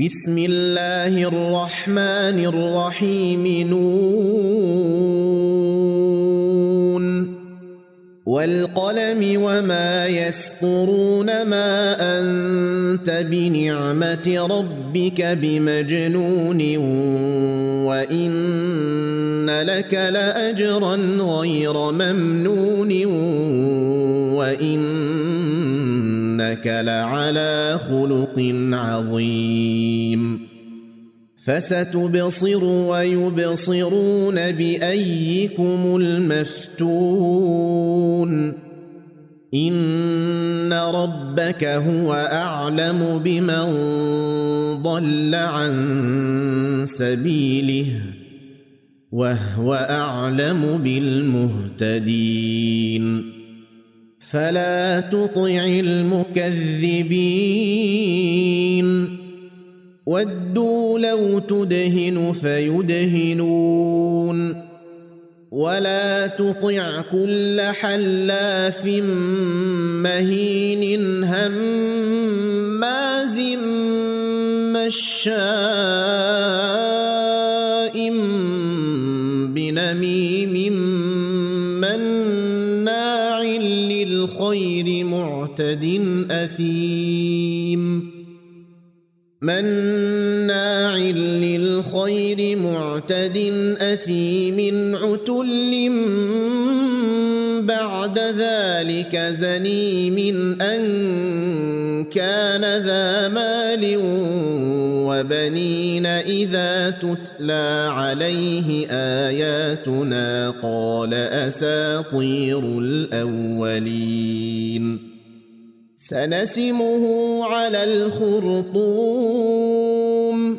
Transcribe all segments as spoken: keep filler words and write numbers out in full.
بسم الله الرحمن الرحيم نون والقلم وما يسطرون ما أنت بنعمة ربك بمجنون وإن لك لأجرا غير ممنون وإنك لعلى خلق عظيم فستبصر ويبصرون بأيكم المفتون إن ربك هو أعلم بمن ضل عن سبيله وهو أعلم بالمهتدين فلا تطع المكذبين ودوا لو تدهن فيدهنون ولا تطع كل حلاف مهين هماز مشاء بنميم مناع للخير معتد أثيم مناع للخير معتد أثيم عتل بعد ذلك زنيم أن كان ذا مال وبنين إذا تتلى عليه آياتنا قال أساطير الأولين سنسمه على الخرطوم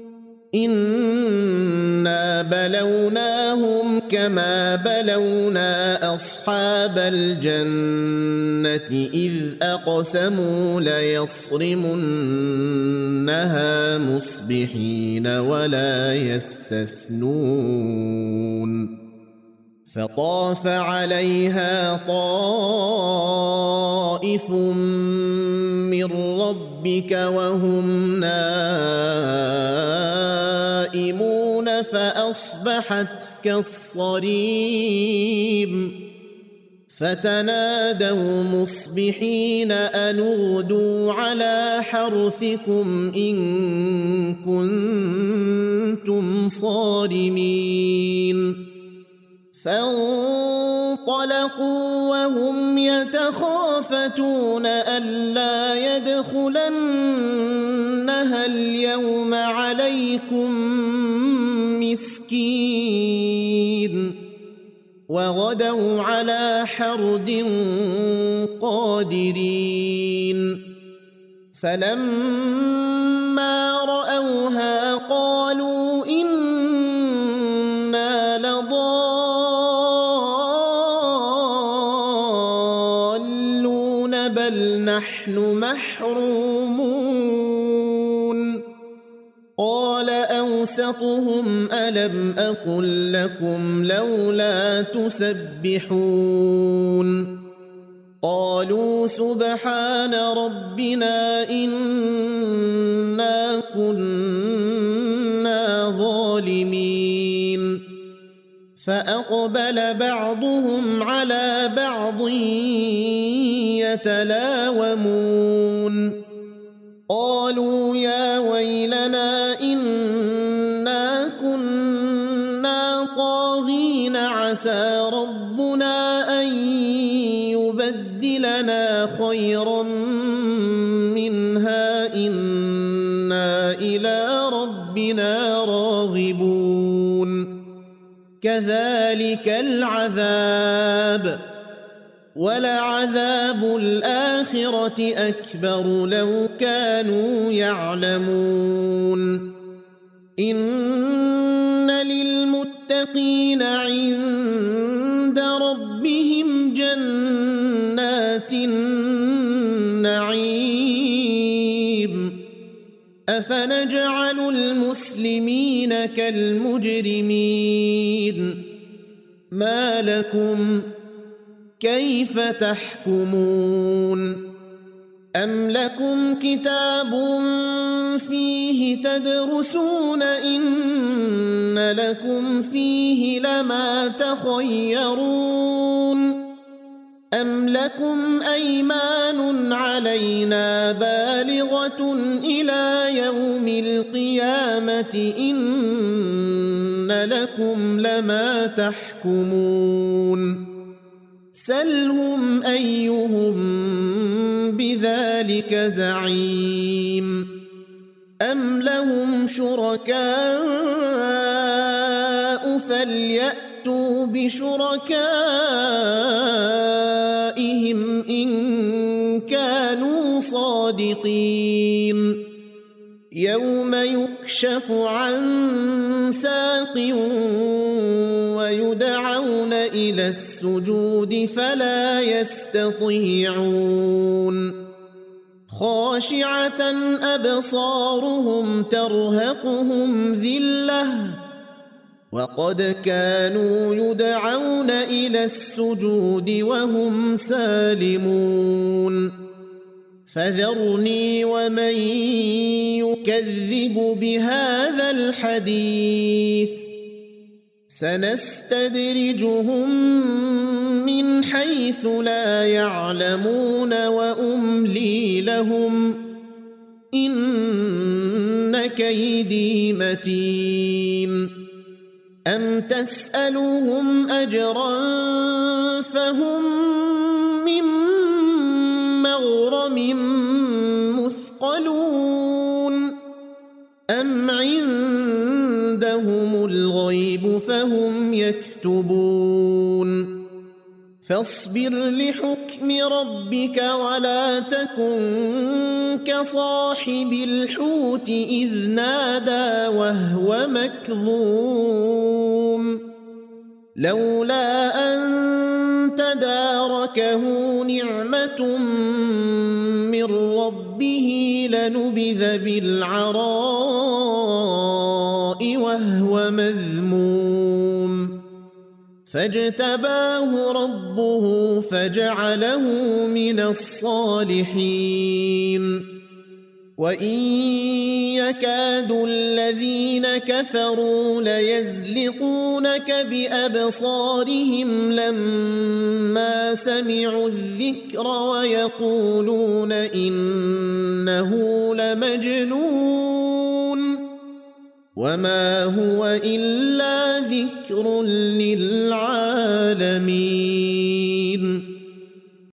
إنا بلوناهم كما بلونا أصحاب الجنة إذ أقسموا ليصرمنها مصبحين ولا يستثنون فطاف عليها طائف من ربك وهم نائمون فأصبحت كالصريم فتنادوا مصبحين أن اغدوا على حرثكم إن كنتم صارمين فانطلقوا وهم يتخافتون ألا يدخلنها اليوم عليكم مسكين وغدوا على حرد قادرين فلما رأوها قالوا إنا لضالون بل نحن محرومون قال أوسطهم ألم أقل لكم لولا تسبحون قالوا سبحان ربنا إنا كنا ظالمين فأقبل بعضهم على بعض يتلاومون قالوا يا ويلنا إنا كنا طاغين عسى ربنا أن يبدلنا خيرا منها إنا إلى ربنا راغبون كذلك العذاب ولعذاب الآخرة أكبر لو كانوا يعلمون إن للمتقين عند ربهم جنات النعيم أفنجعل المسلمين كالمجرمين ما لكم كيف تحكمون أم لكم كتاب فيه تدرسون إن لكم فيه لما تخيرون أم لكم أيمان علينا بالغة إلى يوم القيامة إن لكم لما تحكمون سلهم أيهم بذلك زعيم أم لهم شركاء فليأتوا بشركائهم إن كانوا صادقين يوم يكشف عن ساق ويدعون إلى السجود فلا يستطيعون خاشعة أبصارهم ترهقهم ذلة وقد كانوا يدعون إلى السجود وهم سالمون فذرني ومن يكذب بهذا الحديث سنستدرجهم من حيث لا يعلمون وأملي لهم إن كيدي متين أم تسألهم أجرا فهم من مغرم مثقلون أم عندهم الغيب فهم يكتبون فاصبر لحكم ربك ولا تكن كصاحب الحوت إذ نادى وهو مكظوم لولا أن تداركه نعمة من ربه لنبذ بالعراء وهو مذموم فاجتباه ربه فجعله من الصالحين وإن يكاد الذين كفروا ليزلقونك بأبصارهم لما سمعوا الذكر ويقولون إنه لمجنون وما هو إلا ذكر للعالمين